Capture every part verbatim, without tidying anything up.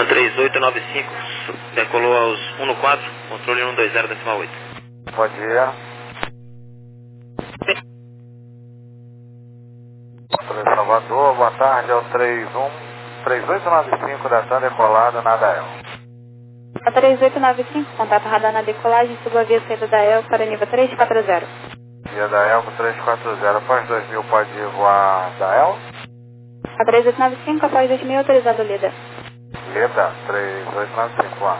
Ana três oito nove cinco, decolou aos um no quatro, controle um dois zero decimal oito. Bom dia. Controle Salvador, boa tarde, é o três um, três oito nove cinco da TAM decolado na Adael. A três oito nove cinco, contato radar na decolagem, suba a via saída da E L para nível três quatro zero. Via da E L três quatro zero, após dois mil pode voar da E L? A três oito nove cinco, após dois mil, autorizado Leda. Leda, três oito nove cinco, voar.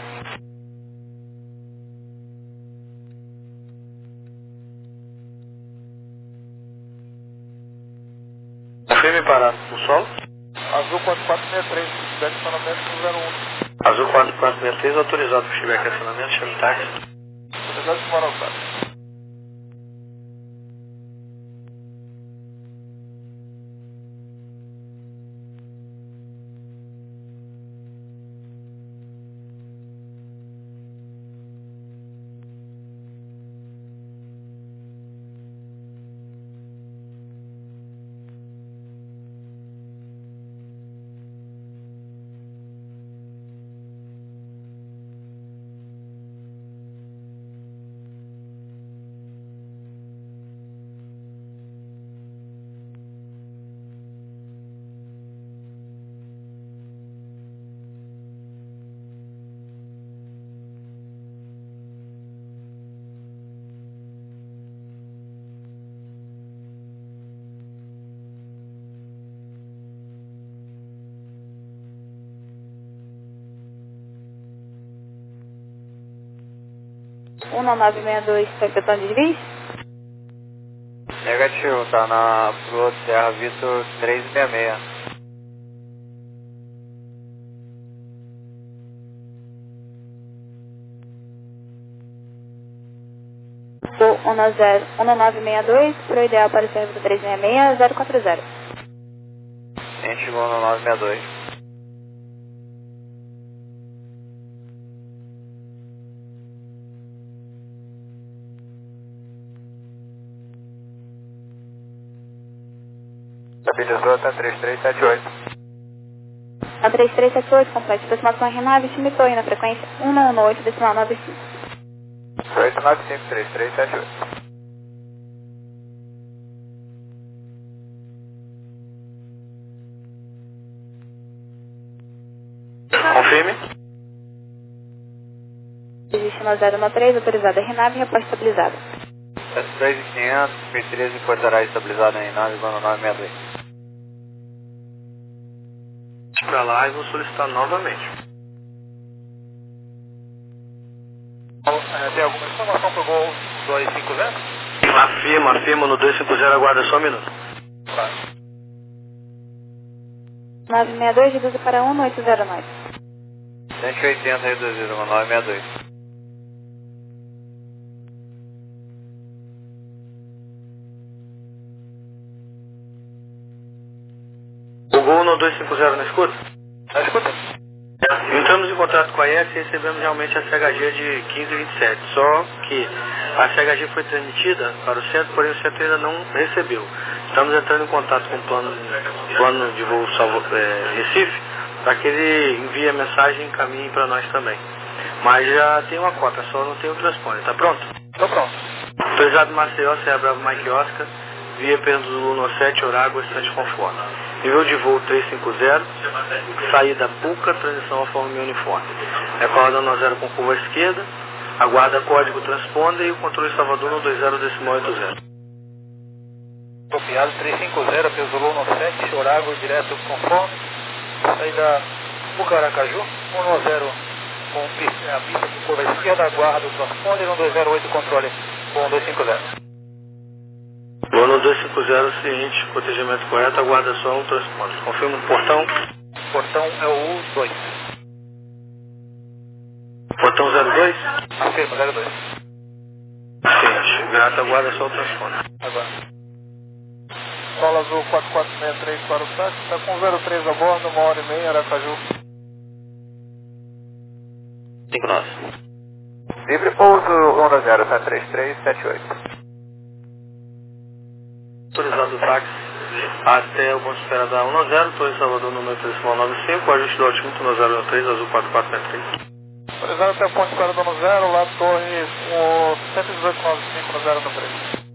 Confirme para o solo. Azul quatro quatro seis três, estacionamento zero um. Azul quatro quatro seis três, autorizado para chegar aqui acionamento, chame táxi. Autorizado para Morocco. um nove seis dois, está efetuando desvio? Negativo, tá na Pro Terra Vitor três seis seis. O um nove seis dois, para o ideal para o serviço três seis seis, zero quatro zero. Gente, vou no nove seis dois. Estabilizou até três três sete oito. A três três sete oito, complete aproximação RNAV, limitou aí na frequência um um oito decimal nove cinco. oito nove cinco três três sete oito. Confirme. Existe uma zero um três, autorizada RNAV, reposta estabilizada. S três mil e quinhentos, P treze portará estabilizado em nave, no nove seis dois. Para lá e vou solicitar novamente. Tem alguma informação para o Gol dois cinco zero? Afirma, afirma no dois cinco zero, aguarda só um minuto. Claro. nove seis dois, reduza para um oito zero nove. cento e oitenta reduzido, no nove seis dois. O Gol no dois cinco zero não escuta? Tá escutando? Entramos em contato com a I E S e recebemos realmente a C H G de quinze vinte e sete, só que a C H G foi transmitida para o centro, porém o centro ainda não recebeu. Estamos entrando em contato com o plano, plano de voo Salvo, é, Recife, para que ele envie a mensagem e encaminhe para nós também. Mas já tem uma cota, só não tem o transponder. Tá pronto? Tô pronto. Autorizado Maceió, Serra Bravo Mike Oscar, via Pernambuco sete, Horário, Estante Conforto. Nível de voo trezentos e cinquenta, saída Puca, transição ao forma uniforme. Recorda no zero com curva à esquerda, aguarda código transponder e o controle Salvador no dois zero decimal oito zero. Copiado trezentos e cinquenta, Pesolou no sete, Horário, direto conforme, saída Puca Aracaju, um zero com a pista com curva à esquerda, aguarda o transponder no dois zero oito, controle com dois cinco zero. Vou no dois cinco zero, seguinte, protegimento correto, aguarda só um transponder. Confirma o portão. Portão é o U dois. Portão zero dois? Afirma, zero dois. Seguinte, grato, aguarda só o transponder. Agora. Sola Azul quatro quatro seis três para o táxi, está com zero três a bordo, uma hora e meia, Aracaju. cinco nove. Livre pouso Honda zero, tá três três sete oito. Autorizado o táxi, até o ponto de espera da um zero, Torre Salvador número decimal nove cinco, ajuste do altímetro no zero um três, azul quatro quatro sete três. Autorizado até o ponto de espera do um zero, lá Torre cento e dezoito nove cinco no zero um três.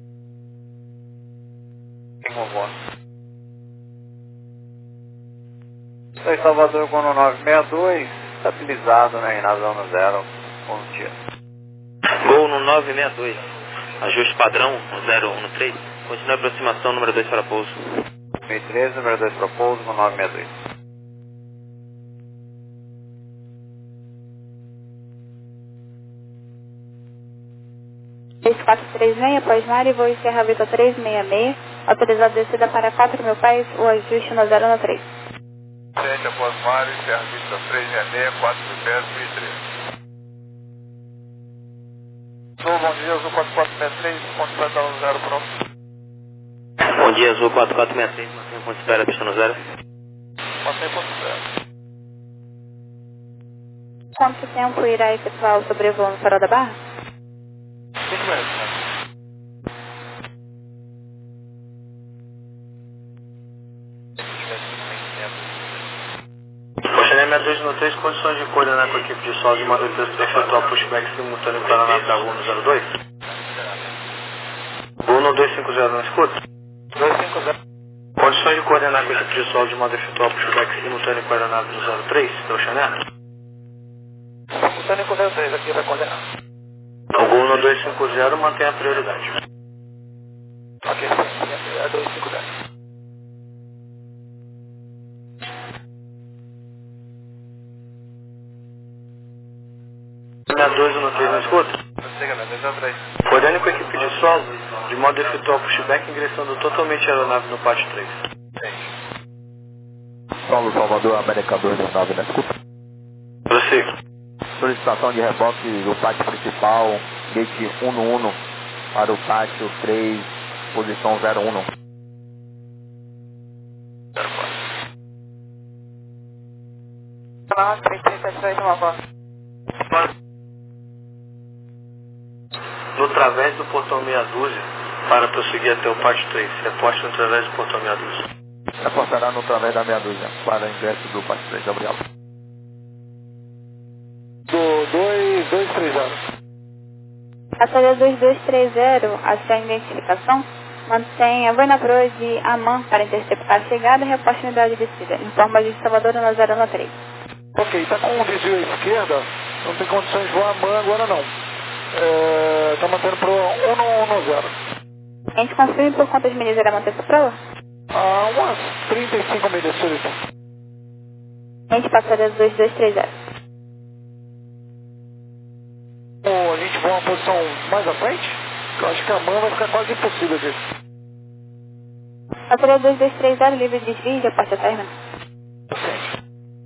Torre Salvador com nove seis dois, estabilizado na Reinado um zero, bom dia. Gol no nove seis dois, ajuste padrão no zero um três, continue a aproximação número dois para pouso. dois mil e treze, número dois para pouso no nove seis dois. três quatro três seis, após Mari, voo Serra Vitor três seis seis, autorizado descida para quatro mil pés, o ajuste no zero um três. Gente, após Mari, Serra Vitor três seis seis, quatro mil pés, dois três. Bom dia, Azul quatro quatro seis três, ponto de espera no zero, pronto. Bom dia, Azul quatro quatro seis três, mantenha o ponto de espera, pista no zero. Mantém ponto de espera. Quanto tempo irá efetuar o sobrevoo no Farol da Barra? cinco minutos. Coxané seis dois no três, condições de coordenar com a equipe de solo de Madrid para efetuar pushback simultâneo para a nave da Gol no zero dois. Gol no dois cinco zero, não escuta? dois cinco zero. Condições de coordenar com a equipe de solo de modo a efetuar pushback simultâneo para a nave no zero três, Coxané. Simultâneo com zero três, aqui vai coordenar. O Gol no dois cinco zero mantém a prioridade. Ok, é dois cinco zero. seis dois no três, não escuta? Chega, né? dois três. Coordene com a equipe de solo de modo a efetuar pushback ingressando totalmente a aeronave no pátio três. Solo Salvador, América dois nove, na escuta. Prossiga. Solicitação de reboque do pátio principal, gate um no um para o pátio três, posição zero um. três três sete dois, uma voz. No través do portão meia dúzia para prosseguir até o pátio três. Reporte no través do portão meia dúzia. Reportará no través da meia dúzia para o ingresso do pátio três, Gabriel. Do dois dois três zero. Passageiro dois dois três zero, a sua identificação, mantenha Voinapro de Amman para interceptar a chegada e reporte unidade de descida. Informa de Salvador no zero um três. Ok, está com um desvio à esquerda, não tem condições de voar Amman agora não. Está é, mantendo para um um zero. A gente confirma por quantas milhas irá manter essa prova? Ah, umas trinta e cinco milhas, senhorita. A gente passageiro dois dois três zero. Ou a gente voa uma posição mais à frente? Eu acho que a Amman vai ficar quase impossível disso. Passageiro dois dois três zero, livre de desvio, já parte a terra. Sim.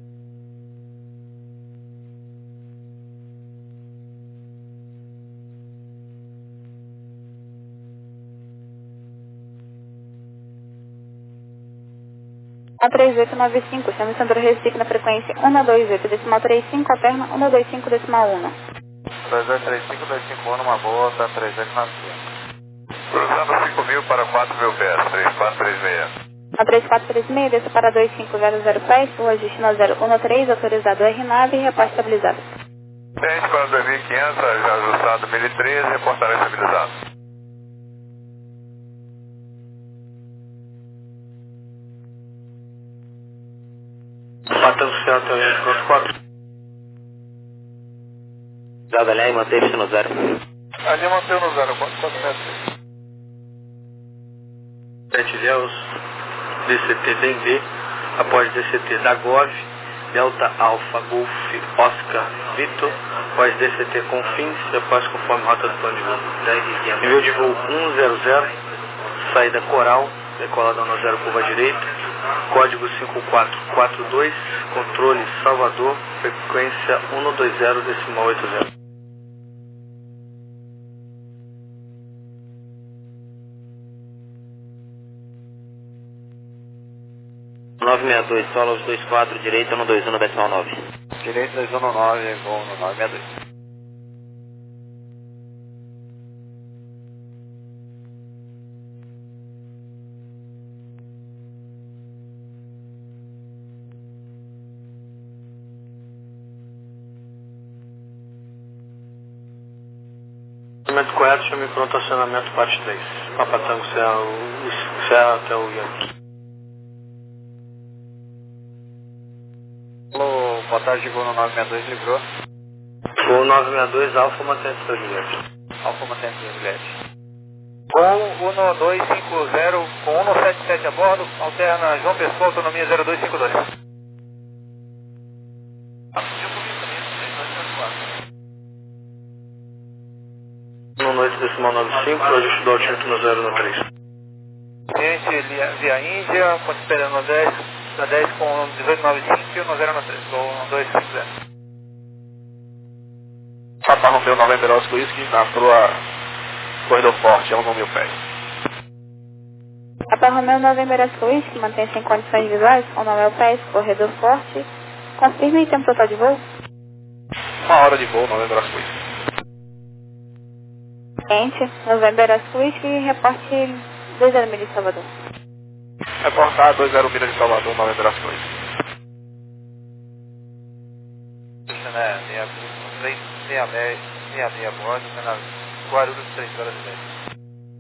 A três oito nove cinco, chama Sandro Recife na frequência um dois oito, decimal trinta e cinco, alterna um dois cinco, decimal um. dois dois três cinco, dois cinco um, numa boa, tá três oito nove cinco. Cruzando cinco mil para quatro mil pés, três quatro três seis. A três quatro três seis, desce para dois cinco zero zero pés, o ajuste no zero um três, autorizado R nove e reporte estabilizado. Gente, para dois mil e quinhentos, ajustado mil e treze, reportará estabilizado. Batendo certo também, quatro quatro. Dado ali, mantém pista no zero. Ali manteve no zero, quatro quatro metros. sete Ilhéus, D C T D M B, após D C T da Gov, Delta Alpha Golf Oscar Vitor, após D C T Confins, após conforme rota do plano de voo. Envio de voo um zero zero, saída Coral, decolada no zero curva direita, código cinco quatro quatro dois, controle Salvador, frequência um dois zero, decimal oito zero. nove seis dois, solo dois quatro, direita um dois um, decimal nove. Direito dois um nove, voo no nove seis dois. Posicionamento correto, chame pronto acionamento parte três. Papatango, Serra até o Yankee. Alô, boa tarde, Gol no nove seis dois, livrou. Gol nove seis dois, Alfa mantém para Juliette. Alfa mantém para Juliette. Gol um dois cinco zero com um sete sete a bordo, alterna João Pessoa, autonomia zero dois cinco dois. um noite decimal nove cinco, ajuste do altímetro no zero no três. Gente, via Índia, ponto esperando no dez, da dez com dezoito nove cinco e no zero no três, gol um dois cinco zero. Papa Romeu November Oscar Whisky na proa Corredor Forte, é um mil pés. Papa Romeu November Oscar Whisky mantém-se em condições visuais, um mil pés, corredor forte. Confirme o tempo total de voo. Uma hora de voo, November Oscar Whisky. Cliente, November Oscar Whisky, reporte dois zero milha de Salvador. Reportar dois zero milha de Salvador, November Oscar Whisky. Né, seis seis seis a bordo, na Guarulhos, três horas e dez.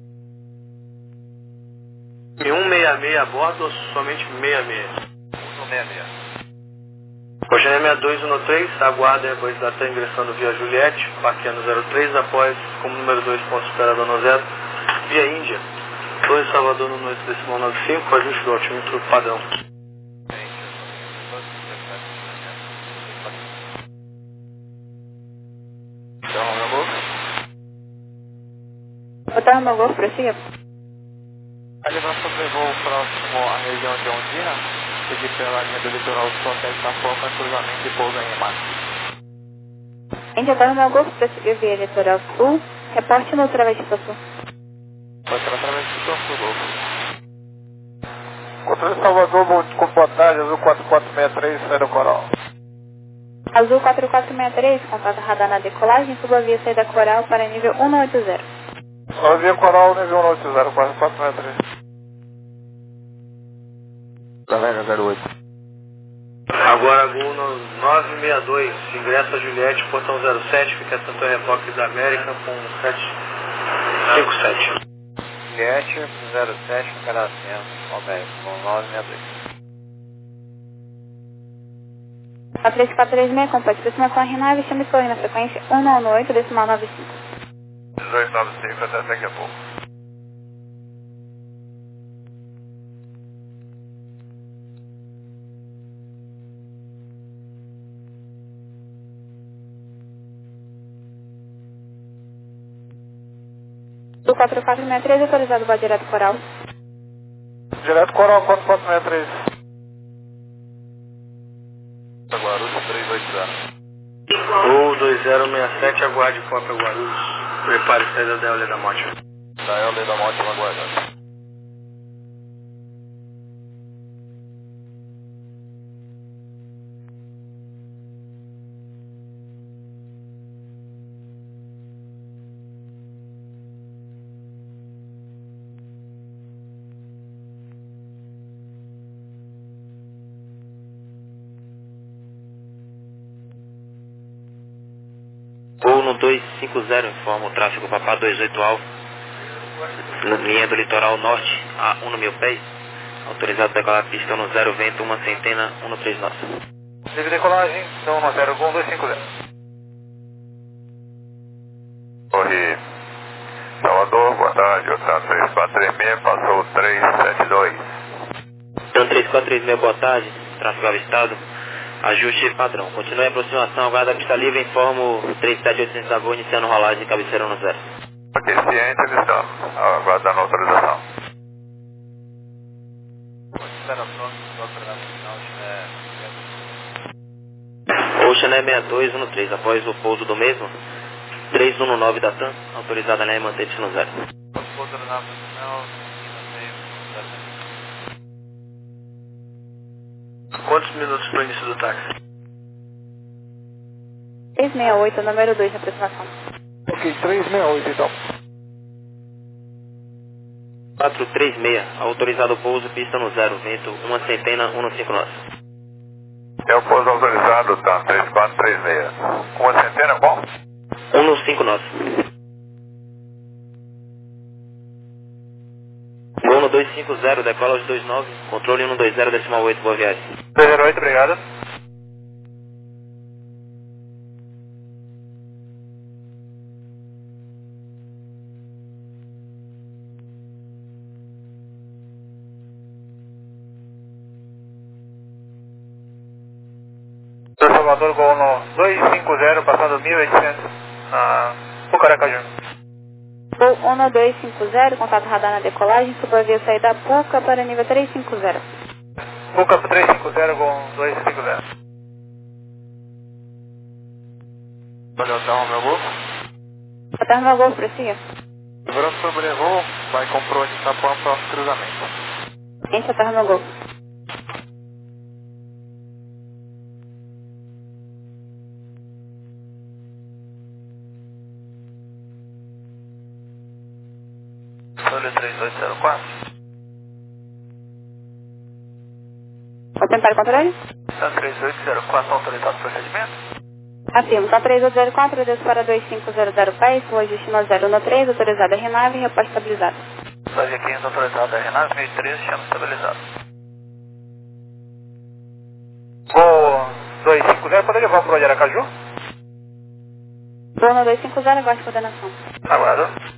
E um seis seis a bordo ou somente seis seis? um seis seis. Rogério sessenta e dois um três, aguarda a voz da T A ingressando via Juliette, parqueando zero três, após como número dois, ponto esperado no zero, via Índia. dois Salvador no noite decimal nove cinco, ajuste do altímetro padrão. Botar no meu golfo, prossiga. A elevação levou próximo à região de Ondina, seguir pela linha do litoral sul até esta forma, cruzamento e pouso em Emato. Índia, botar no meu golfo, prossiga via litoral sul, reporte no travesti sul. Pode ser através do Sul Golfo. Controle Salvador, com boa tarde, azul quatro quatro seis três, saída Coral. Azul quatro quatro seis três, contato radar na decolagem, suba via saída Coral para nível um oito zero. Só via Coral, nível um oito zero, quatro quatro seis três. Taverna zero oito. Agora Gol no nove seis dois, ingressa Juliette, portão zero sete, fica Santo Reboque da América com sete cinco sete. Juliette, zero sete, Caracena, Alberto, com nove seis dois. A três quatro três seis, complete aproximação a Renave, chame correndo na frequência um nove oito, decimal nove cinco. dezoito nove cinco, até daqui a pouco. Do quatro quatro seis três, autorizado para direto Coral. Direto Coral, quatro quatro seis três. Guarulhos três oito zero. Gol dois zero seis sete, aguarde Copa Guarulhos. Prepare saída da Eule da Morte. Da Eule da Morte, aguardando. Gol no dois cinco zero, informa o tráfego Papá dois oito Alfa, na linha do litoral norte, a um mil pés, autorizado a decolar a pista no zero vento, uma centena, um três nove. Livre decolagem, então um zero, Gol dois cinco zero. Corri. Salvador, boa tarde, o T A três quatro três seis, passou três sete dois. Então três quatro três seis, boa tarde, tráfego avistado, ajuste padrão. Continue a aproximação, aguarda a pista livre, informo três sete oitocentos a voo, iniciando rolagem, cabeceira no zero. Ok, ciente, eles estão aguardando a autorização. Espera pronto, autorizado final, Ocean sessenta e dois um três, após o pouso do mesmo, três um nove da TAM, autorizada a linha e mantém-se no zero. autorizado final, Quantos minutos para o início do táxi? três seis oito, número dois na aproximação. Ok, três seis oito então. quatro três seis, autorizado o pouso, pista no zero, vento, uma centena, um cinco nove. É o pouso autorizado, T A três quatro três seis. Uma centena, qual? um cinco nove. dois cinco zero, decola aos dois nove, controle um dois zero, decimal oito, boa viagem. dois zero oito, obrigado. Salvador, gol no dois cinco zero, passando mil e oitocentos, a Pucaracaju. Gol um dois cinco zero, contato radar na decolagem, supervia saída Puca para nível três cinco zero. Puca para três cinco zero, gol dois cinco zero. Olha, Hotel Romeo Golf. Hotel Romeo Golf, prossiga. Segurança sobrevoo, vai comprou de Itapuã para o cruzamento. Esse Hotel Romeo Golf. Olho três dois zero quatro. Vou tentar o controle? Tá três oito zero quatro, autorizado o procedimento. Afirmo, tá três oito zero quatro, desço para dois cinco zero zero pés, voo destino zero um três, autorizado R nove, reposto estabilizado. Sage quinze, autorizado R nove, mil e treze, chama estabilizado. Voo dois cinco zero, poderia levar para o Aracaju? Voo no dois cinco zero, aguarde coordenação. Aguardo.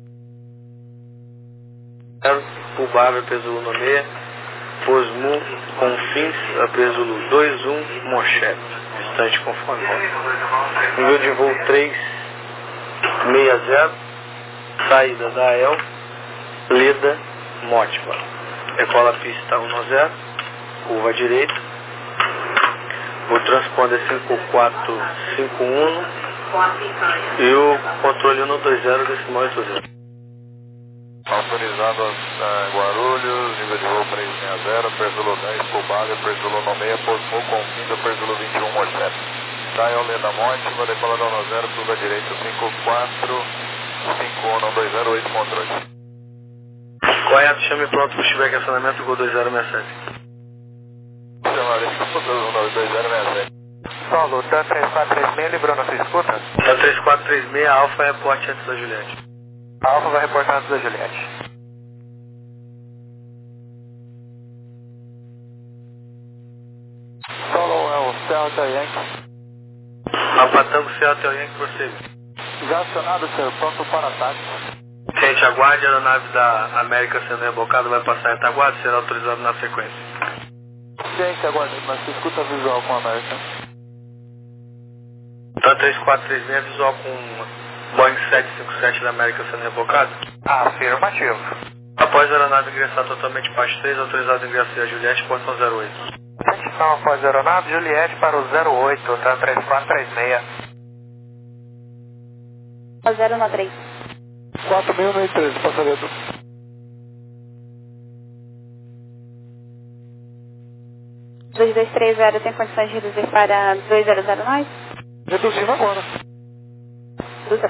Pulbável, Peso um seis, Posmu, Confins, a Peso dois um, Mochete, distante conforme. Nível de voo três seis zero, saída da A E L, Leda, Mótima. Decola pista um zero, curva à direita. O transponder cinco quatro cinco um e o controle um dois zero, decimal oito zero. Autorizado a Guarulhos, nível de voo três seis zero, Perzulo dez, Pulbável, Perzulo seis, Posmu, Confins, Perzulo vinte e um, Mochete. Dial Leda Mótima, decolada um zero, curva direita cinco quatro cinco um dois zero oito, controle. Correto, chame pronto para o feedback acionamento, gol dois zero seis sete. Chamarei dois zero seis sete. Solo, TAN três quatro três seis, livrou na sua escuta? TAN três quatro três seis, Alfa, reporte antes da Juliette. Alfa vai reportar antes da Juliette. Solo é o Celta Yankee. Alfa Tango, Celta Yankee, prossegue. Já acionado, senhor, pronto para ataque. Gente, aguarde, a aeronave da América sendo rebocada, vai passar em retaguarda e será autorizado na sequência. Gente, aguarde, mas se escuta visual com a América. TAN três quatro três seis, visual com Boeing sete cinco sete da América sendo rebocado? Afirmativo. Após a aeronave ingressar totalmente parte três, autorizado o ingresso a Juliette, portão zero oito. Atenção após a aeronave, Juliette para o zero oito, TAN três quatro três seis. zero um três. quatro mil e treze, passageiro. dois dois três zero tem condições de reduzir para dois zero zero nove? Reduzindo agora. Duda.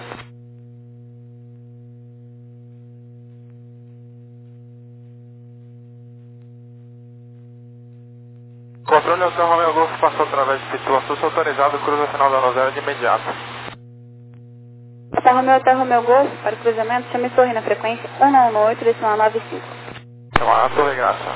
Controle Hotel Romeo Golf passou através de Pituaçu, autorizado, cruza final da Nozera de imediato. Hotel Romeo, Hotel Romeo Golf, para o cruzamento, chame torre na frequência um um oito, decimal nove cinco. Chamar a Torre Graça.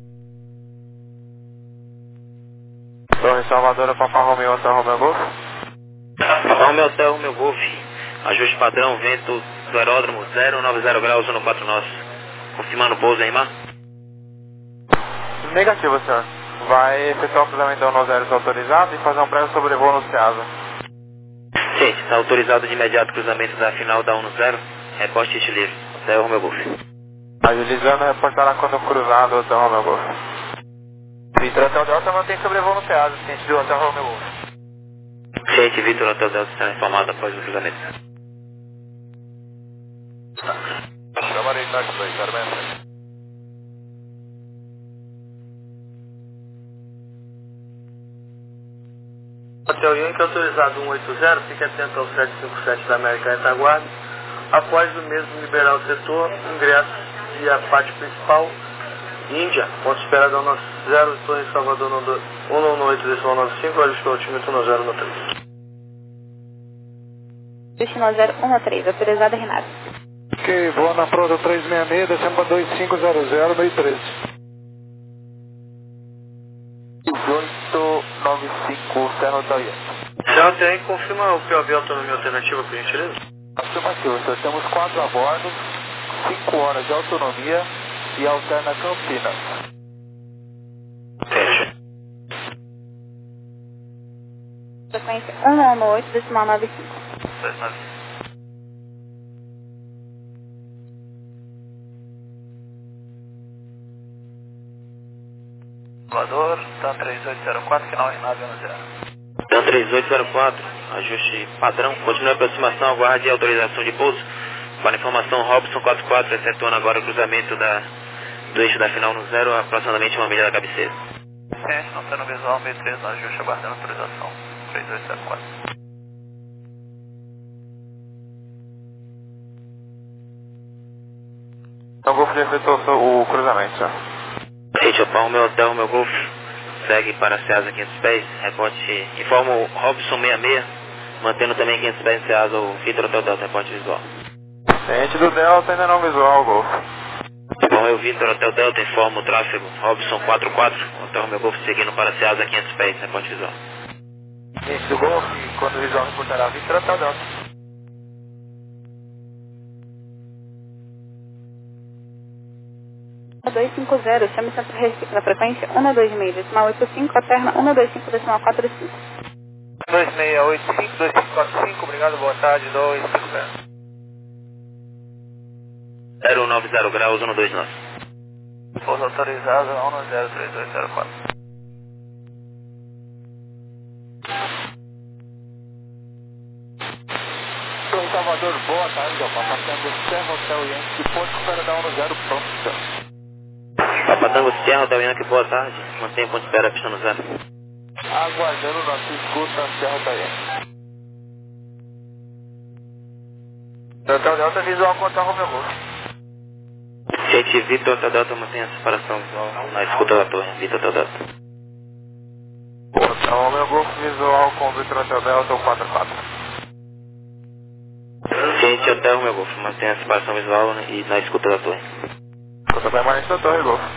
Torre Salvador, Papa Romeo, Hotel Romeo Golf. Papa Romeo, Hotel Romeo Golf. Ajuste padrão, vento do aeródromo zero nove zero graus, um quatro nós. Confirmando o pouso aí, Mar? Negativo, senhor. Vai efetuar o cruzamento da um zero autorizado e fazer um breve sobrevoo no Ceasa. Gente, está autorizado de imediato o cruzamento da final da um zero. Reposte este livre. Hotel Romeo Golf. Agilizando, reportará quando cruzado o Hotel Romeo Golf. Vitor Hotel Delta mantém sobrevoo no Ceasa, ciente do Hotel Romeo Golf. Gente, Vitor Hotel Delta está informado após o cruzamento. Chamarei táxi dois zero seis sete. Hotel Yankee autorizado um oito zero, fique atento ao sete cinco sete da América retaguarda. Após o mesmo liberar o setor, ingresso via pátio principal, Índia, ponto esperado ao zero, Torre Salvador um um oito, decimal nove cinco, ajustou o altímetro no zero um três. Destino zero um três, autorizado Renato. Ok, vou na Proto três seis seis, descendo para dois cinco zero zero, meio treze. dezoito nove cinco, Serra Hotel Yankee. Serra Hotel Yankee, confirma o P O V autonomia alternativa, por gentileza? Afirmativo, senhor. Temos quatro a bordo, cinco horas de autonomia e alterna Campinas. Entendi. Frequência um um oito, decimal nove cinco. dois nove. Voador, TAM três oito zero quatro, final em nave um zero. TAM três oito zero quatro, ajuste padrão, continue a aproximação, aguarde autorização de pouso. Para informação, Robson quatro quatro, efetuando agora o cruzamento da, do eixo da final no zero, aproximadamente uma milha da cabeceira. Ciente, não sendo visual, meio treze no ajuste, aguardando autorização, três oito zero quatro. Então, o Golfo já efetuou o cruzamento, senhor. Gente, opa, o meu hotel, o meu Golf, segue para a Ceasa quinhentos pés, reporte, informa o Robson sessenta e seis, mantendo também quinhentos pés em Ceasa, o Vitor Hotel Delta, reporte visual. Ciente do Delta, ainda não visual, Golfo. Bom, eu Vitor Hotel Delta, informa o tráfego, Robson quatro quatro, hotel meu Golf seguindo para a Ceasa quinhentos pés, reporte visual. Ciente do Golf, quando o visual reportará Vitor Hotel Delta. dois cinco zero, chame Centro Recife na frequência um dois seis, decimal oito cinco, alterna um dois cinco, decimal quatro cinco. dois seis oito cinco, dois cinco quatro cinco, obrigado, boa tarde, dois cinco zero. zero nove zero graus, um dois nove. Pouso autorizado, um zero três oito zero quatro. Senhor Salvador, boa tarde, ó. Passando Serra Hotel Yankee, ponto para dar um zero pronto, senhor. Papatango Serra Hotel Yankee, boa tarde, mantenha ponto de espera, pista no zero. Aguardando nossa escuta, Serra Hotel Yankee. Hotel Delta, visual contra o Romeo Golf. Gente, Vitor Hotel Delta, mantenha a separação visual na escuta da torre, Vitor Hotel Delta. Então, o meu Golf visual com o Vitor Hotel Delta, quatro quatro. Gente, Hotel meu Golf, mantenha a separação visual né, e na escuta da torre. Escuta permanente da torre, Golf.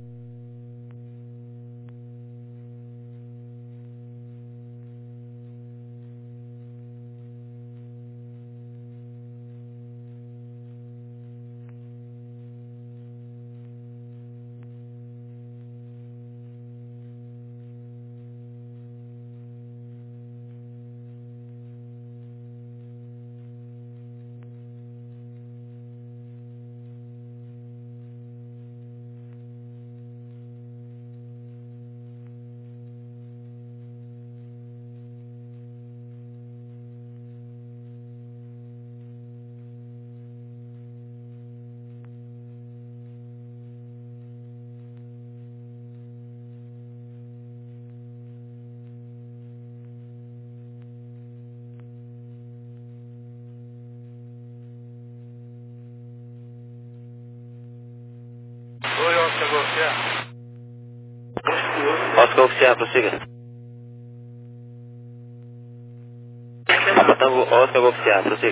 Oi, Oscar Golf, Oscar Golf Serra, prossiga. Papatango Oscar Golf Serra, prossiga.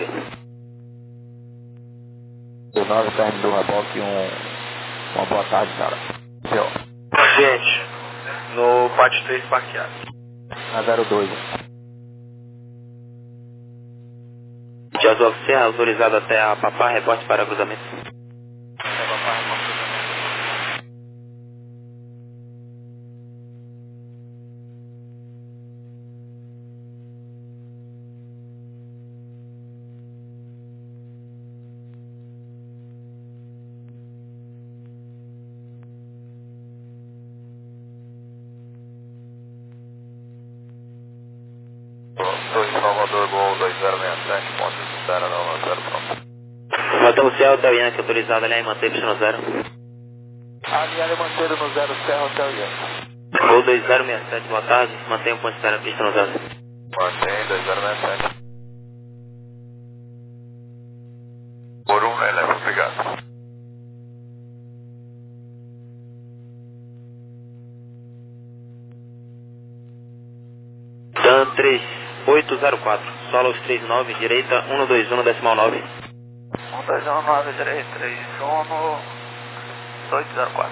O nove K M do reboque, um, uma boa tarde, cara. Seu. Gente, no pátio três parqueado. Na zero dois. Jazz Golf Serra, autorizado até a Papá, reporte para cruzamento. dois Salvador, Gol dois zero seis sete, ponto de espera, não, não, zero pronto. Papatango Serra, Hotel Yankee, autorizado ali, mantém pista no zero. Aliado mantido no zero Serra Hotel Yankee. Gol dois zero seis sete, boa tarde, mantenha o ponto de espera, pista no zero. Mantém, dois zero seis sete. Por um, né, leva, obrigado. TAM três oito zero quatro, solo os três nove, direita um dois um, decimal nove. um dois um nove direito três um oito zero quatro.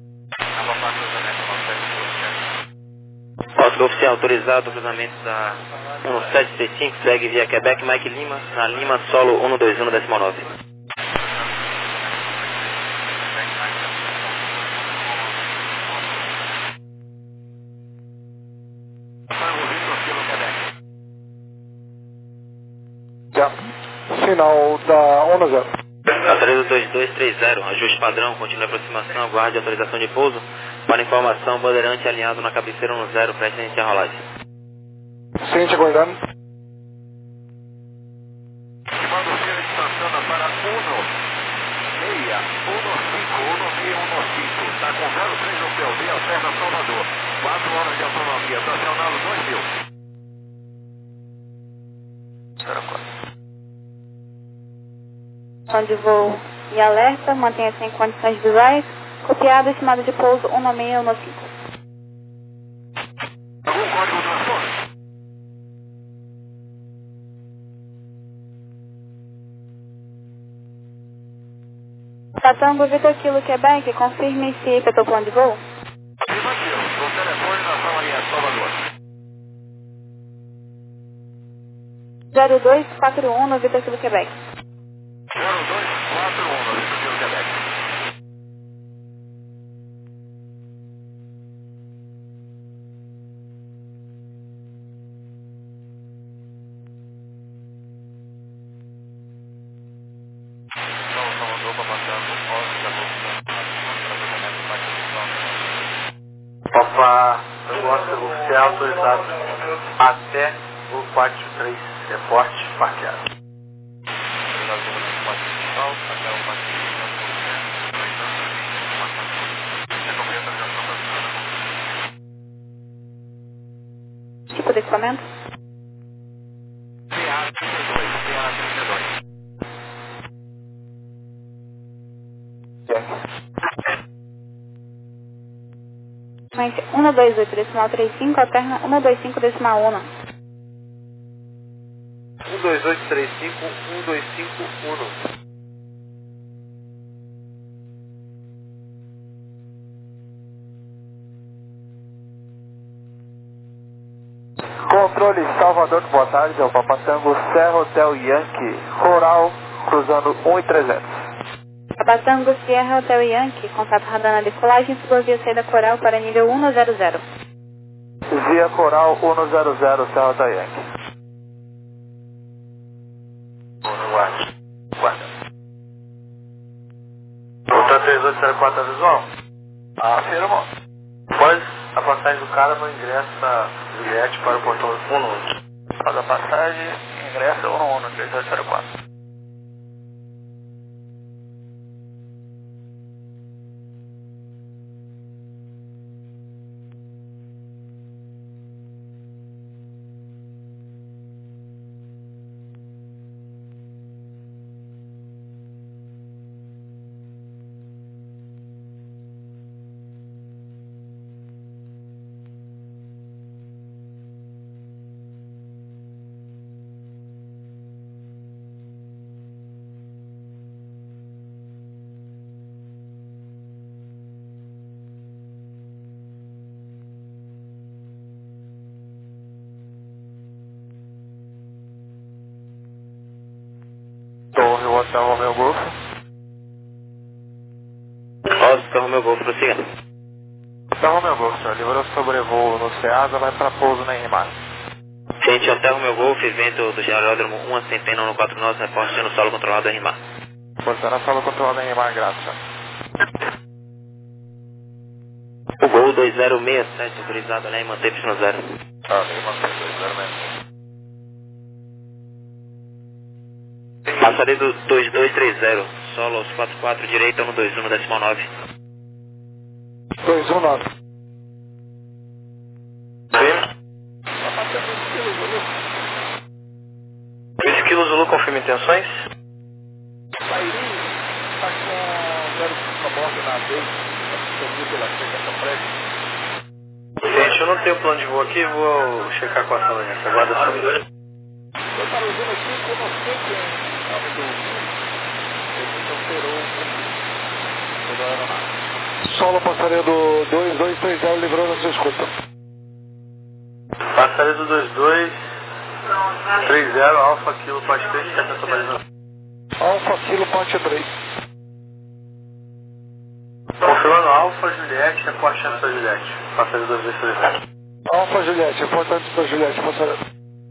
Oscar oficial autorizado o cruzamento da um sete seis cinco, segue via Quebec, Mike Lima, na Lima, solo um dois um, décimo nove. Já. Final da um zero. Autoriza dois dois três zero, ajuste padrão, continue a aproximação, aguarde autorização de pouso. Para informação, bandeirante alinhado na cabeceira um zero, preste iniciar a rolagem. Seguinte, aguardando. Comando Sierra estaciona para um seis um cinco um seis um cinco. Está com zero três no P O B, alterna Salvador. quatro horas de autonomia, estacionado dois mil. zero quatro. Som de voo e alerta, mantenha-se em condições visuais. Copiado, estimado de pouso um seis um cinco. Algum código de transporte? Tatango Vitor Kilo Quebec, confirme se efetuou o plano de voo. Afirmativo. O telefone na sala linha Salvador. zero dois quatro um no Vitor Kilo Quebec. zero dois quatro um no Estúdio Quebec. Opa, eu gosto do oficial autorizado até o quatro três reporte parqueado. Tipo de equipamento? P A trinta e dois, P A trinta e dois. Sequência um dois oito decimal trinta e cinco, alterna um dois cinco decimal um. um dois oito três cinco um dois cinco um. Controle Salvador, boa tarde, é o Papatango Serra Hotel Yankee, Coral, cruzando um e trezentos. Abatango Sierra Hotel Yankee, contato radar na decolagem, subvia saída Coral para nível um zero zero. Via Coral um zero zero, Serra Hotel Yankee. Guarda. Guarda. Voltar três oito zero quatro visual? Afirma. Após a passagem do cara, não ingressa Juliette para o portão um. Após a passagem, ingressa um no três oito zero quatro. Torre Hotel Romeo Golf. Oscar Romeo Golf, prossiga. Hotel Romeo Golf, senhor. Livrou sobrevoo no Ceasa, vai para pouso na Enrimar. Frente Hotel Romeo Golf, vento do aeródromo uma centena um quatro nove, reporte no solo controlado da Enrimar. Portanto, na sala controlada em Enrimar, graça. O Gol dois zero seis sete, autorizado, né, e mantém Y zero. Ah, tem uma coisa, dois zero mesmo. Passarei do dois dois três zero, solo aos quatro quatro, direita um dois um, decimal nove. dois um nove. vinte quilos Zulu, confirma intenções? Bairinho está com zero cinco a bordo na vez, subiu pela cerca prédio. Gente, eu não tenho plano de voo aqui, vou checar com a ação nessa. Aguarda só. Eu estava usando aqui como sei quem é o nome do Passaredo dois dois três zero livrou na sua escuta. Passaredo dois dois três zero, Alfa Kilo Parte três, sete atualização. Alfa Kilo Parte três. Confirmando Alfa Juliette, reporte antes da Juliette. Passaredo dois dois três zero. Alfa Juliette, reporte antes da Juliette, passaredo.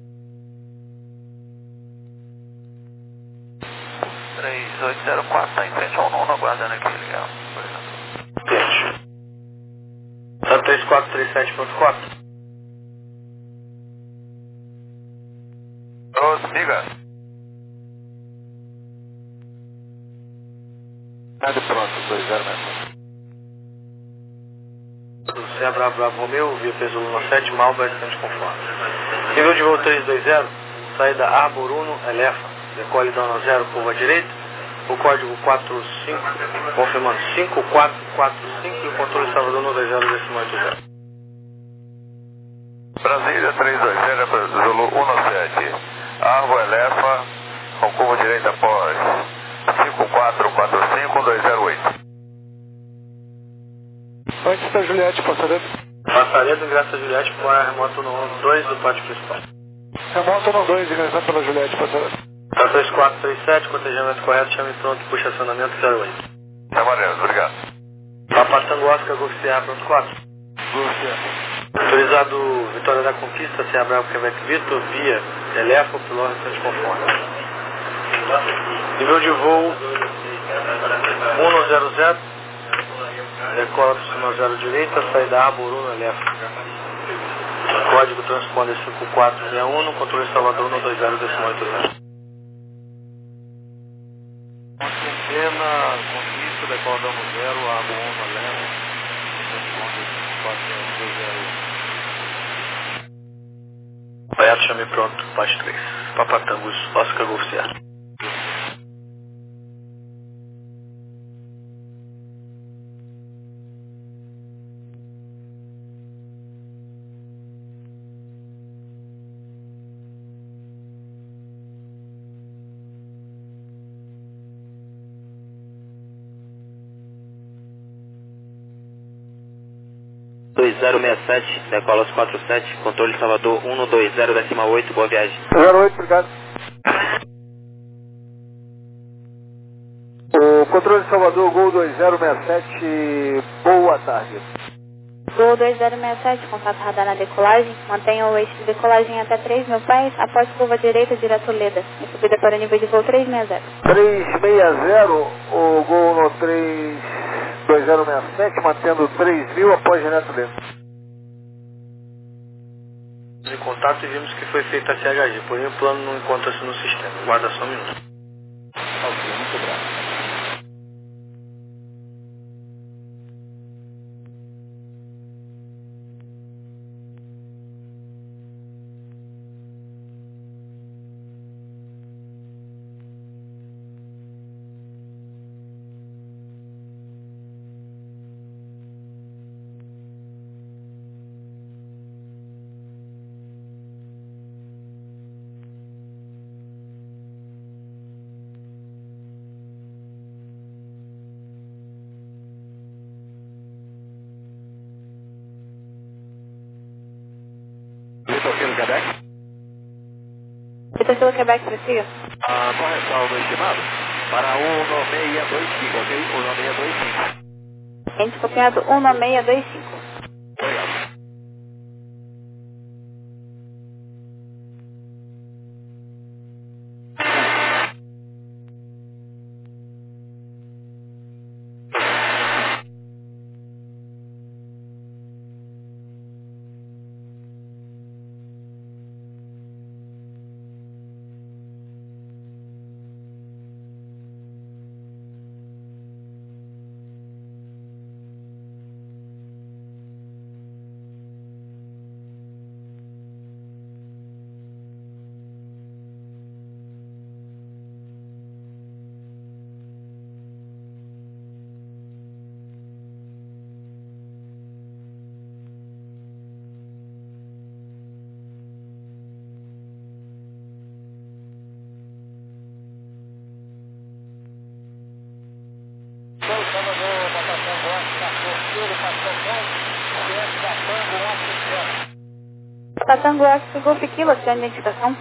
três oito zero quatro, está em frente ao nono, aguardando aqui, legal. Cliente. Tá três quatro três sete ponto quatro. Ô, siga. Nada pronto, dois zero mesmo. C A Bravo Bravo Romeu, via peso Luna sete, Malva, estante conforme. Nível de voo três dois zero, saída Arbor Uno, Elefa, decolhe dano zero, curva direita, o código quatro cinco, confirmando cinco quatro quatro cinco e o controle Salvador no dois zero decimal oito zero. Brasília três dois zero, Zulu um sete. Arbor Elefa, com curva direita após cinco quatro quatro cinco dois zero oito. Antes da Juliette, passaredo. Passaredo, ingresso a Juliette, por ar remoto no dois do pátio principal. Remoto no dois, ingressando pela Juliette, passaredo. Tá três quatro três sete, cotejamento correto, chame pronto, puxa acionamento zero oito. Tá valendo, obrigado. Papatango Oscar, Golf C A pronto quatro. Autorizado Vitória da Conquista, C A Bravo Quebec Vitor, via Elefa, piloto restante conforme. Nível de voo um zero zero, decola para cima zero direita, saída Arbor Uno, Elefa. Código transponder cinco quatro seis um, controle Salvador no dois zero decimal oito zero. Centena, Conquista, decola dano zero, Arbor Uno, Elefa, transponder cinco quatro dois zero. Baiato, chame pronto, parte três. Papatangos, Oscar Golf C A. dois zero seis sete, decola os quatro sete, controle Salvador um dois zero decimal oito, boa viagem. zero oito, obrigado. O controle Salvador, Gol dois zero seis sete, boa tarde. Gol dois zero seis sete, contato radar na decolagem. Mantenha o eixo de decolagem até três mil pés, após curva direita direto Leda. Em subida para o nível de voo três seis zero. três seis zero, o Gol no três dois zero seis sete, mantendo três mil após direto Leda. Em contato e vimos que foi feita a C H G, porém o plano não encontra-se no sistema. Guarda só um minuto. Ok, muito obrigado. Vitor Kilo Quebec. Vitor Kilo Quebec, prossiga. A correção do estimado para um seis dois cinco, ok? um seis dois cinco. Ente copiado um seis dois cinco. Obrigado. Tango Oscar Golf Kilo, sua identificação.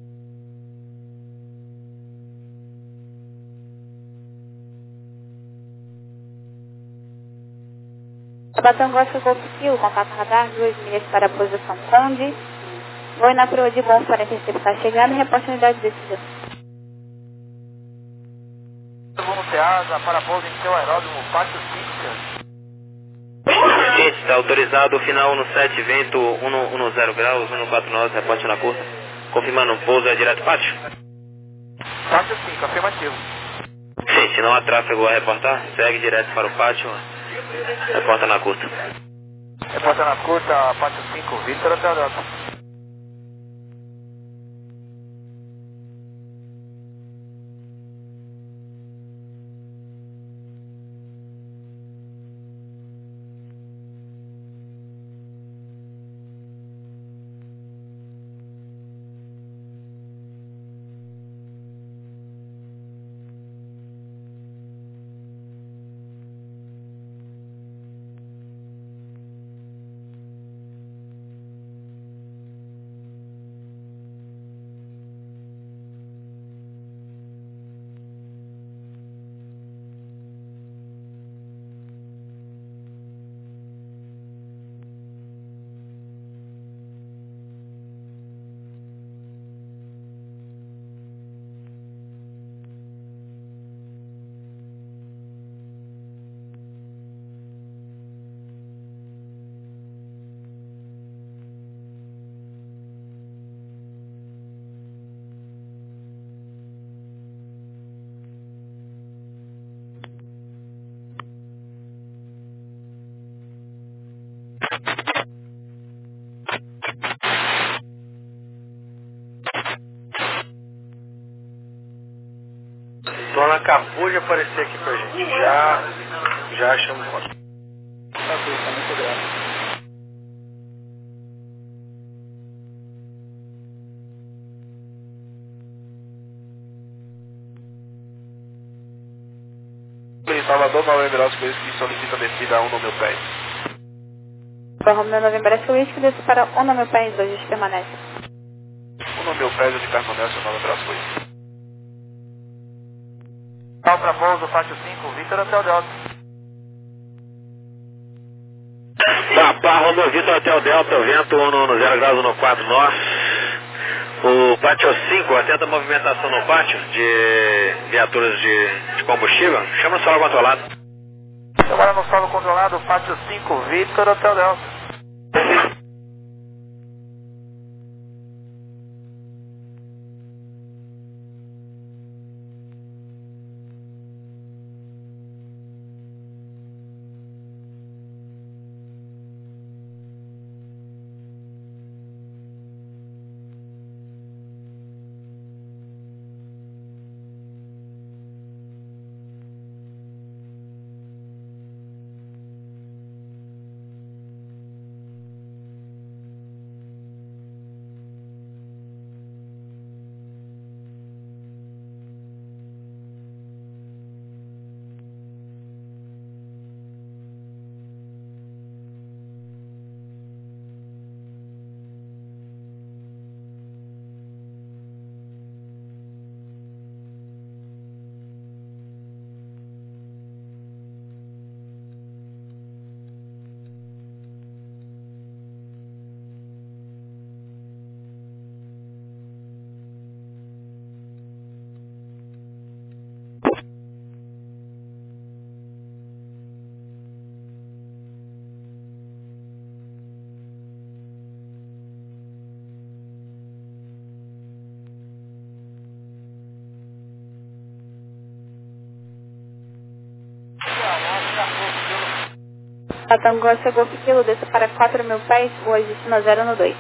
Tango Oscar Golf Kilo, contato radar, duas milhas para a posição Conde. Vou na proa de bom para interceptar a chegada e reporte unidade de decisão. Vamos Ceasa para pouso em seu aeródromo Pátio cinco. Gente, está autorizado o final no sete, vento cento e dez graus, cento e quarenta e nove, reporte na curta. Confirmando o pouso, é direto pátio? Pátio cinco, afirmativo. Gente, não há tráfego a reportar, segue direto para o pátio, reporta na curta. Reporta na curta, Pátio cinco, Victor Hotel Delta. Dona acabou de aparecer aqui pra gente. Já, já achamos conta. Ok, tá muito grato. Salvador, Novembro Oscar que solicita descida a um no meu pé. Romeo Novembro Oscar Whisky, desce para um no meu país, hoje permanece. Um no meu pé de permanece o Novembro Oscar. Tal para pouso, Pátio cinco, Victor Hotel Delta. Papá, Romeo Vitor Hotel Delta, vento no zero graus no quatro norte. O pátio cinco, atenta a movimentação no pátio de viaturas de, de combustível. Chama o solo controlado. Agora no solo controlado, Pátio cinco, Victor Hotel Delta. Tango Oscar Golf Kilo, desce para quatro mil pés, rua Justina zero no dois.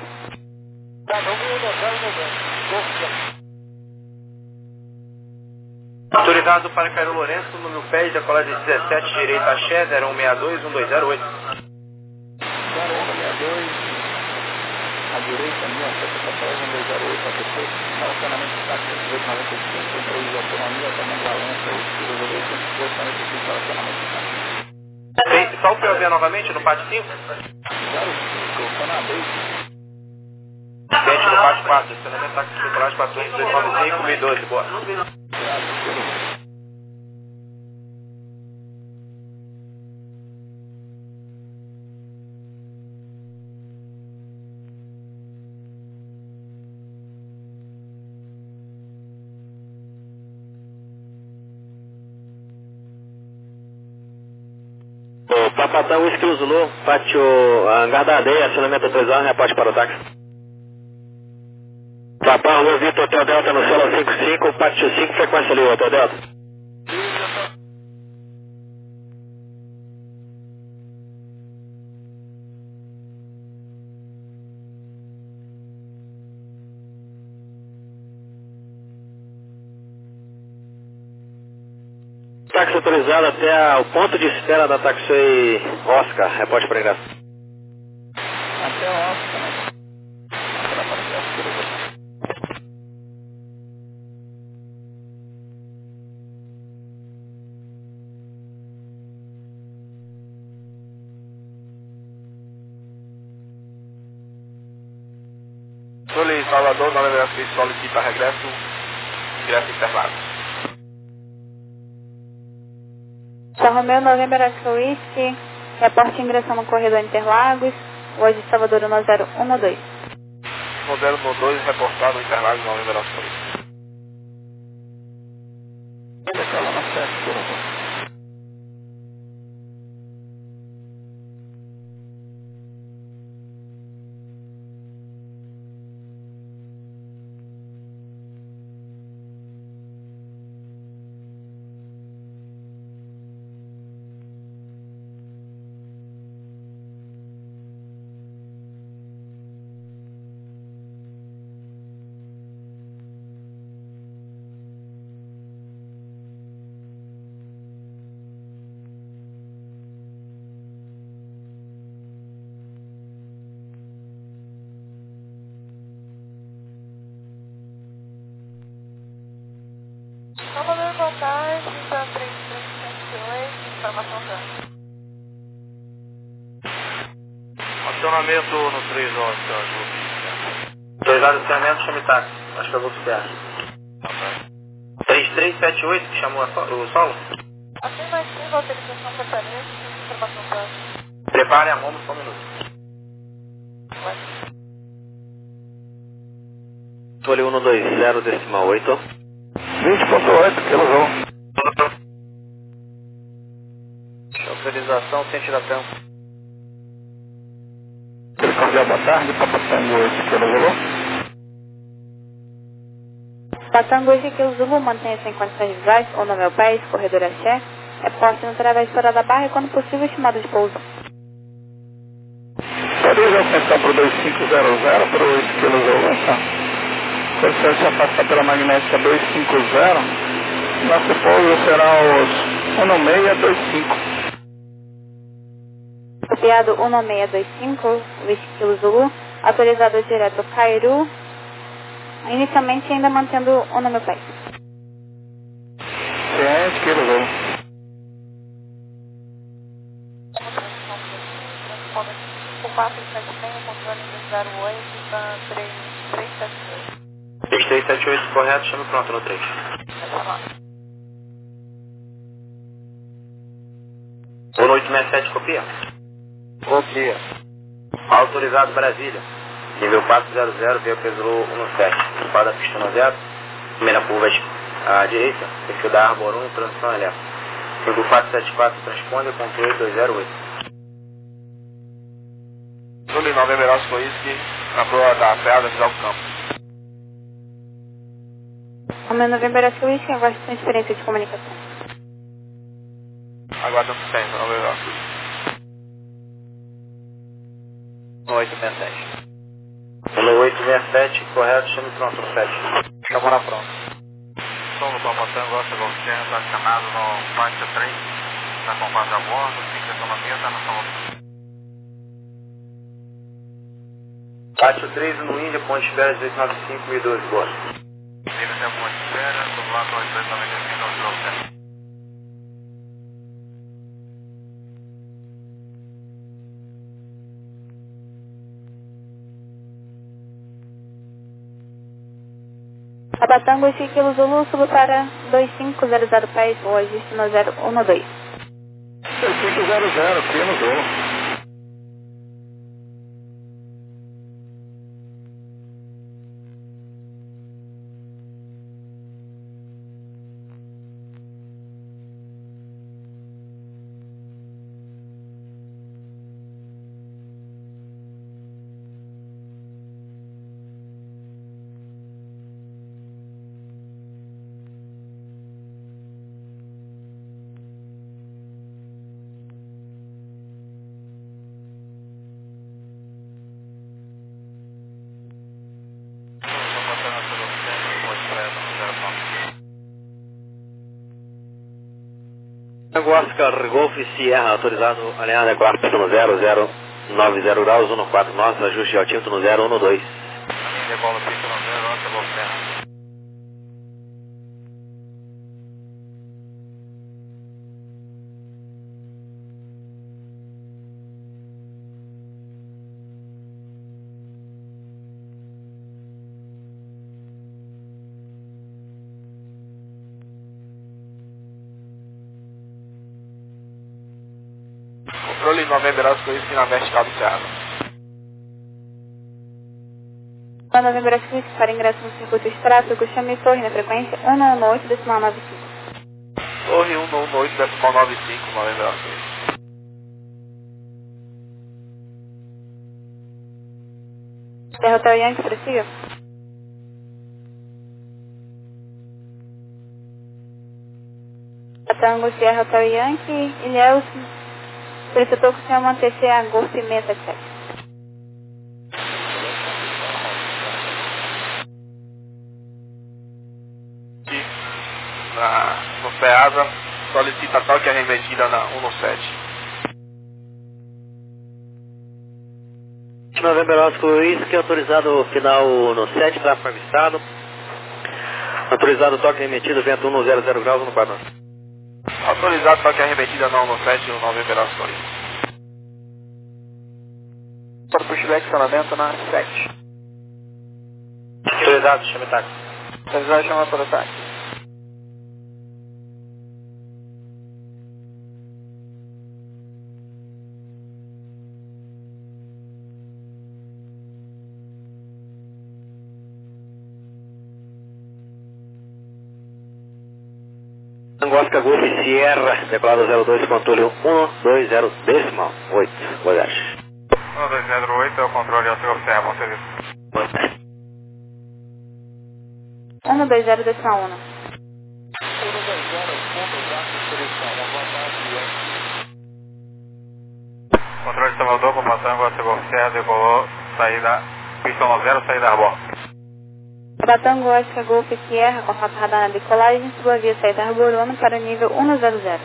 Autorizado para Cairo Lourenço, número pés, decolar de dezessete, direita Axé, zero um seis dois, um dois zero oito. zero um seis dois, à direita, mil setecentos e dez, um dois zero oito, A P C, relacionamento tático cento e oito noventa e cinco, controle de autonomia, tamanho da lança, estilo do leite, cento e oito noventa e cinco, relacionamento tático. Tem só o P O V novamente no pátio cinco? zero cinco, Canadês. Frente do quatro quatro, estacionamento táxi central para dois dois nove cinco, mil e doze, bora. O Papatão Whisky Zulu, pátio Hangar da Areia, acionamento autorizado, reporte para o táxi. Papão, Lua Vitor, Hotel Delta no solo cinco cinco, pátio cinco, frequência ali, Hotel Delta. Táxi autorizado até o ponto de espera da Taxi Oscar, reporte para ingresso. Até o Oscar, né? Sul Salvador, nove Veracruz, solicita regresso, ingresso Interlagos. São Romeu, November Oscar Whisky, reporte ingressão no corredor Interlagos, hoje Salvador um zero um dois. um zero um dois, reportado Interlagos, nove Veracruz. Decala na sete, por favor. Salvador, boa tarde, está três três sete oito, informação dada. Acionamento no três Oscar, autorizado acionamento, chame táxi, acho que eu vou superar. três três sete oito, que chamou a so o solo? Afirmativa, autorização para parede, informação dada. Prepare a mão só um minuto. Folha um dois zero, decimal oito. vinte ponto oito, pelo voo. Autorização sem tirar tempo. Cordial, boa tarde, Papatão Whisky, pelo voo. Patango Whisky Zulu mantém-se em condições visuais ou no meu país, corredor axé, reporte no através fora da barra e quando possível estimado de pouso. Autoriza a atenção para o dois cinco zero zero, para o Whisky Zulu, tá? Quando você se afastar pela magnética dois cinco zero, nosso pouso será os um seis dois cinco. Copiado um seis dois cinco, Whisky Zulu, autorizado direto Cairu, inicialmente ainda mantendo o no meu país. Ciente, Kilo Zulu. quatro sete seis, controle zero oito, tá três três sete oito. três três sete oito, correto, chame pronto no três. um oito seis sete, copia? Copia. Autorizado Brasília. Nível quatro zero zero, veio peso um sete. Espada pista no zero. Primeira curva à direita. Perfil da Arbor um, transição elétrica. cinco quatro sete quatro, transponder, controle dois zero oito. Sul November Oscar Whisky, na proa da Serra Visual Campo. O meu November Oscar Whisky aguarda transferência de comunicação. Aguarda assistência, November Oscar Whisky. oito seis sete. um oito seis sete, correto, chame pronto no sete. Chamou na pronto. Somos o Papatão Oscar Golfinha, está chamado no faixa três, na combate a bordo, cinco economia, está no salão. Pátio três no Índia, ponte espera dezoito nove cinco, mil e doze, boa. Ele tem alguma espera, do lado dois dois nove cinco, não tirou certo. Tatango Chiquilo Zulu, subo para dois cinco zero zero Pés, o ajuste no zero um dois. dois cinco zero zero, aqui no Zulu. Tango Oscar Golf Sierra, autorizado alinhada quarto no zero zero nove zero graus, um quatro nosso, ajuste altímetro no zero um dois. Linha bola pista no zero, Oscar Golf Sierra. Controle November Oscar Whisky na vertical do Cerrado. November Oscar Whisky para ingresso no circuito estráfico, chame torre na frequência um um oito decimal nove cinco. Torre um um oito decimal nove cinco, November Oscar Whisky. Terra Hotel Yankee, prossiga. Tango Sierra Hotel Yankee, Ilhéus, solicitou que o senhor manter a Golf Meta Check. Na, no Ceasa, solicita toque arremetida na um sete. November Oscar Whisky, autorizado final no sete, tráfego avistado. Autorizado toque remetido, vento um zero zero graus, um quatro. Autorizado toque arremetida na um sete, no November Oscar Whisky. Para o pushback, estacionamento na sete. Autorizado, chame táxi. Autorizado, chama para o táxi. Tango Oscar Golf Sierra, decolado zero dois, controle um dois zero decimal oito, Voyage. um dois zero oito é o controle Oscar Golf Sierra, bom serviço. um dois zero decimal um. Controle de Salvador, com Tango Oscar Golf Sierra, decolou, saída, pista no zero, saída arbor. Tatango Oscar Golf Sierra, com rota radar na decolagem, sua via saída arboruano para o nível um zero zero.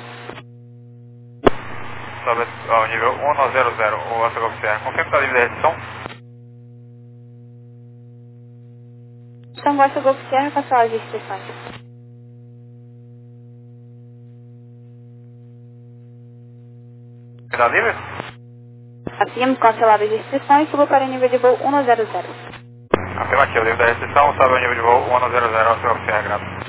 Sobe ao nível um zero zero, o Oscar Golf Sierra. Confirma que está livre de restrição? Tatango Oscar Golf Sierra, com sua restrições. Está livre? Afirmo cancelado as restrições, subo para o nível de voo um zero zero. Afirmativo, livre da restrição, sobe ao nível de voo um zero zero, Oscar Golf Sierra, grato.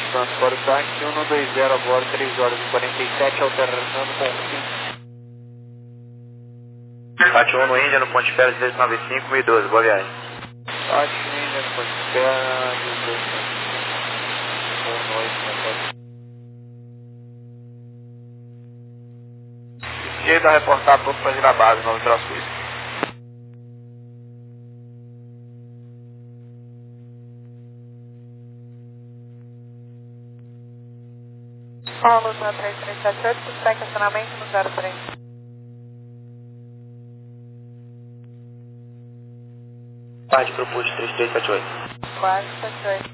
Transport Taxi um dois zero agora, três horas e quarenta e sete, alternando com fim. Tati um no Índia, no Ponte Fera, dezesseis noventa e cinco, mil e doze, boa viagem. Tati um Índia, no Ponte Fera, dezesseis noventa e cinco, boa noite, né? Esquerda, reportar pronto para girar a base, nove graus Suíça. Paulo, no três três sete oito, está em estacionamento no zero três. Tarde pro Push três três sete oito. quatro sete oito.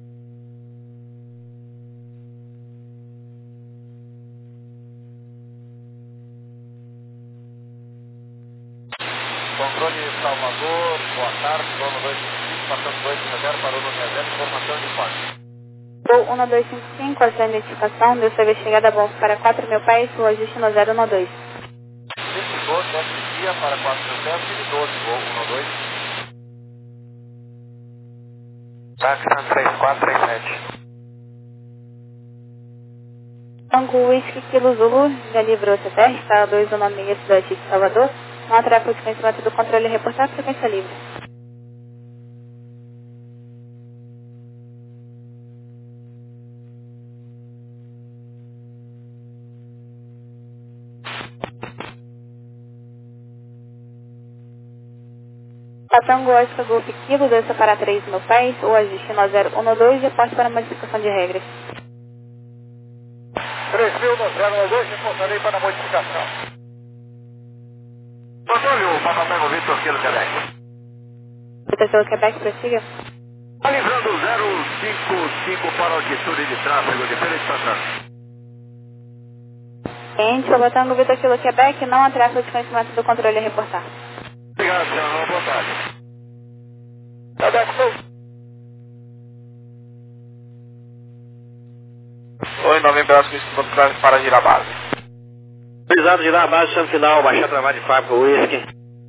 Controle Salvador, boa tarde, dono dois cinco cinco, passando dois cinco zero, parou no reserva, informação de quatro. Voo um dois cinco cinco, a sua identificação, deu sua chegada a bolsa para quatro mil pés, o ajuste no zero um dois. Esse doze, desce dia para quatro mil pés, e doze, voo um dois. Táxi três quatro três sete. Tango Whisky Kilo Zulu, já livrou C T R, está dois um seis, cidade de Salvador. Não atrapalha o conhecimento do controle reportado, frequência livre. Tango Oscar Golf Kilo, dois para três mil pés, o ajuste no zero um dois e aposto para modificação de regras. três mil no zero um dois, reportarei para modificação. Controle, o Papa Tango Vitor Kilo Quebec. Vitor Kilo Quebec, prossiga. Está livrando zero cinco cinco para altitude de tráfego, de Feliz Estação. Cliente, Papa Tango Vitor Kilo Quebec, não atrapalha o conhecimento do controle a reportar. Obrigado, senhor, boa tarde. Oi, nove braços para girar a base. Autorizado girar a base, chama final, baixar trabalho de fábrica, Whisky.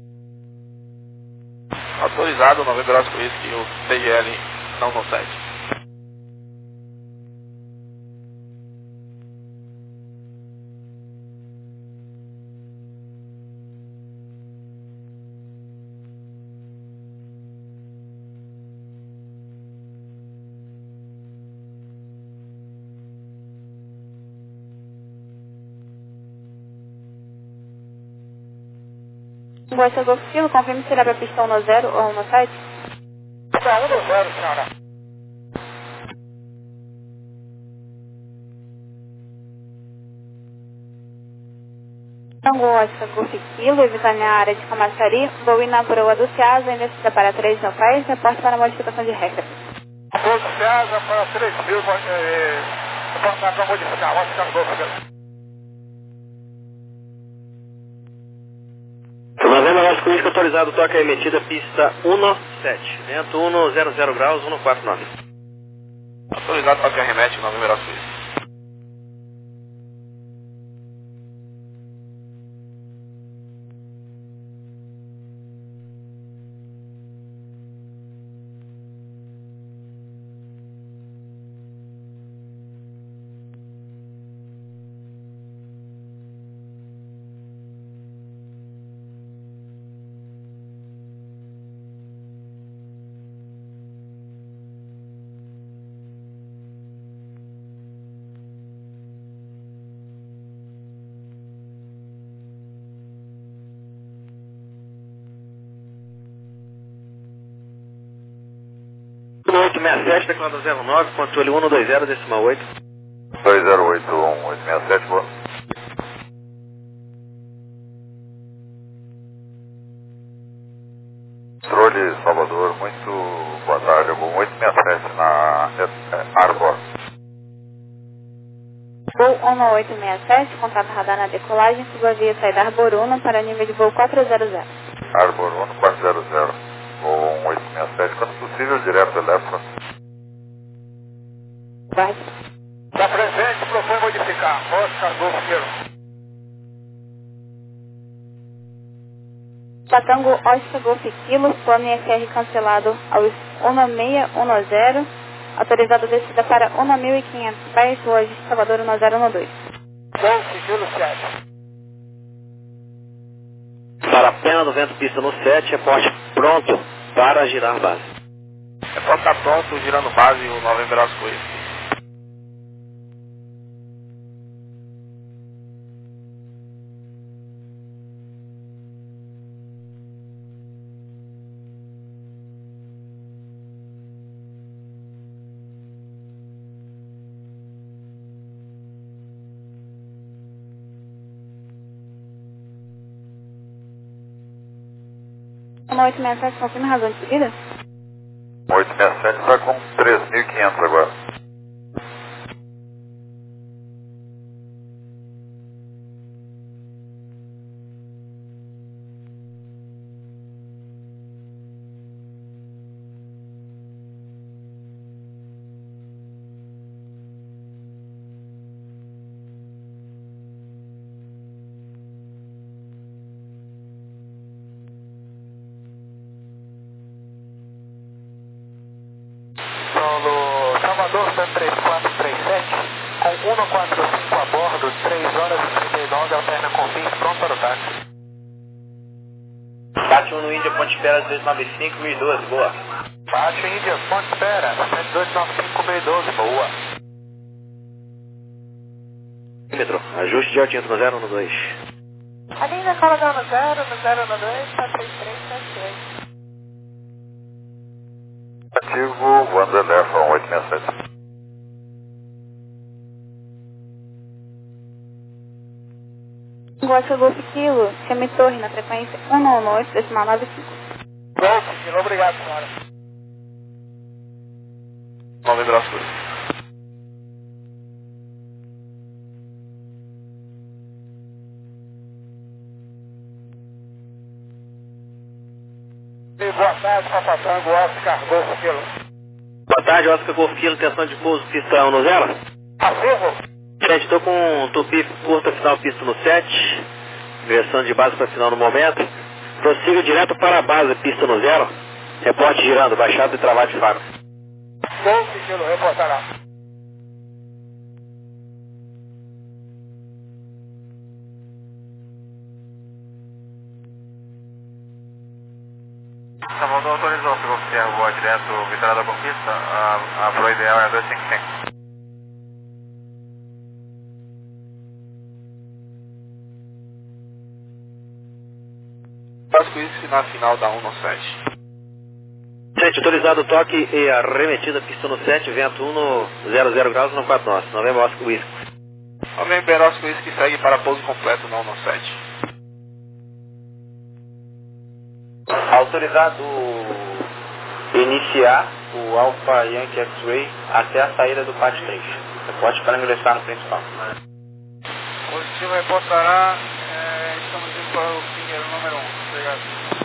Autorizado, nove braços Whisky, o T G L não no sete. Gosta do Kilo, confirme se irá para pistão no zero ou no sete. Está um no zero, senhora. Tango Oscar Golf Kilo, evitando a área de Camaçari, voo ir na proa do Ceasa, investida para três mil pés, reporte para modificação de regra. Voo do Ceasa para três mil, reportar para modificar, Oscar Golf Kilo. Novembro Vasco Whisky autorizado, toca emitida, pista um sete, vento um zero zero graus, um quatro nove. Autorizado para que arremete, Novembro Vasco Whisky. oito seis sete, declarado zero nove, controle um dois zero, decimal oito. dois zero oito um oito seis sete, boa. Controle Salvador, muito boa tarde, voo oito seis sete na é, Arbor. Voo um oito seis sete, contato radar na decolagem, subavia saída Arbor um para nível de voo quatro zero zero. Arbor um quatro zero zero, voo oito seis sete, quando possível, direto Eléfora. Guarde. Está presente, propõe modificar, Oscar Golf Kilo. Tango Oscar Golf Kilo, plano I S R cancelado aos um seis um zero, Autorizado descida para um mil e quinhentos pés, Rua Augusto Salvador um zero um dois. Golf, Kilo sete. Para a pena do vento, pista no sete, reporte pronto para girar base. Reporte está pronto, girando base, o November Oscar Whisky. Uma oito seis sete, confirma a razão de subida? oito seis sete está com três mil e quinhentos agora. Solo Salvador três quatro três sete, com cento e quarenta e cinco a bordo, três horas e trinta e nove, alterna com fins, pronto para o táxi. Táxi um no Índia, Ponte Espera dois nove cinco, mil e doze, boa. Baixo Índia, Ponte Espera, dois nove cinco, mil e doze, boa. Metro, ajuste de altimetro no zero um dois. A linha cola da no zero, no zero um dois, está três três sete oito. Ativo, Wanderlefon oito seis sete. Golf Golf Kilo, semi-torre na frequência um nove oito, decimal nove cinco. Golf, Kilo, obrigado, senhora. November Oscar Whisky. E boa tarde, Papatango, Oscar, Golf Kilo. Boa tarde, Oscar Golf Kilo, tensão de pouso, pista um no zero. Afirmo. Gente, estou com um tupi curta, final pista no sete, ingressando de base para final no momento. Prossiga direto para a base, pista no zero. Reporte girando, baixado e travado de faro. Golf Kilo, reportará. Salvador autorizou o Golf Sierra voar direto, Vitória da Conquista. A, a Pro ideal é dois cinco cinco. Oscar Whisky na final da um sete. Gente, autorizado o toque e arremetida, pista no sete, vento um no zero zero graus, no quatro nós. Novembro Oscar Whisky. November Oscar Whisky segue para pouso completo na um sete. Autorizado iniciar o Alpha Yankee X-Ray até a saída do P A T três. Reporte para ingressar no principal. Positivo, reportará. É, estamos indo para o Finger número um. Obrigado.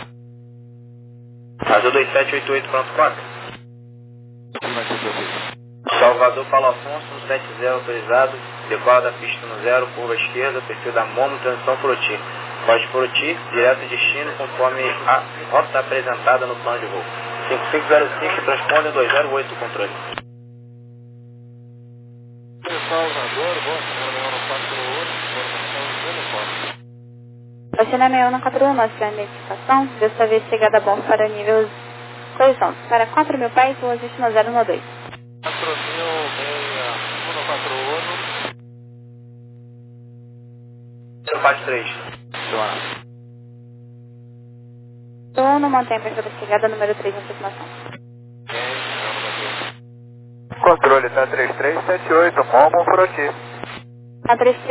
Azul dois sete oito oito, pronto quatro. Salvador Paulo Afonso, no sete zero autorizado. Decola da pista no zero, curva esquerda, perfil da Momo, transição Foroti. Pode Foroti, direto destino, conforme a rota apresentada no plano de voo. cinco cinco zero cinco, transponde dois zero oito, controle. Salvador, boa, senhora, quatro oito, informação telefone. Oceana sessenta e um na quatro um, nossa identificação, dessa vez chegada a bordo para nível colisão. Para quatro mil pés, Rua Augusto no zero um dois. quatro mil, meia, um quatro um. P A T três. Uno mantém a perfil da chegada número três na aproximação. Controle está três três sete oito, Momo por aqui. A três três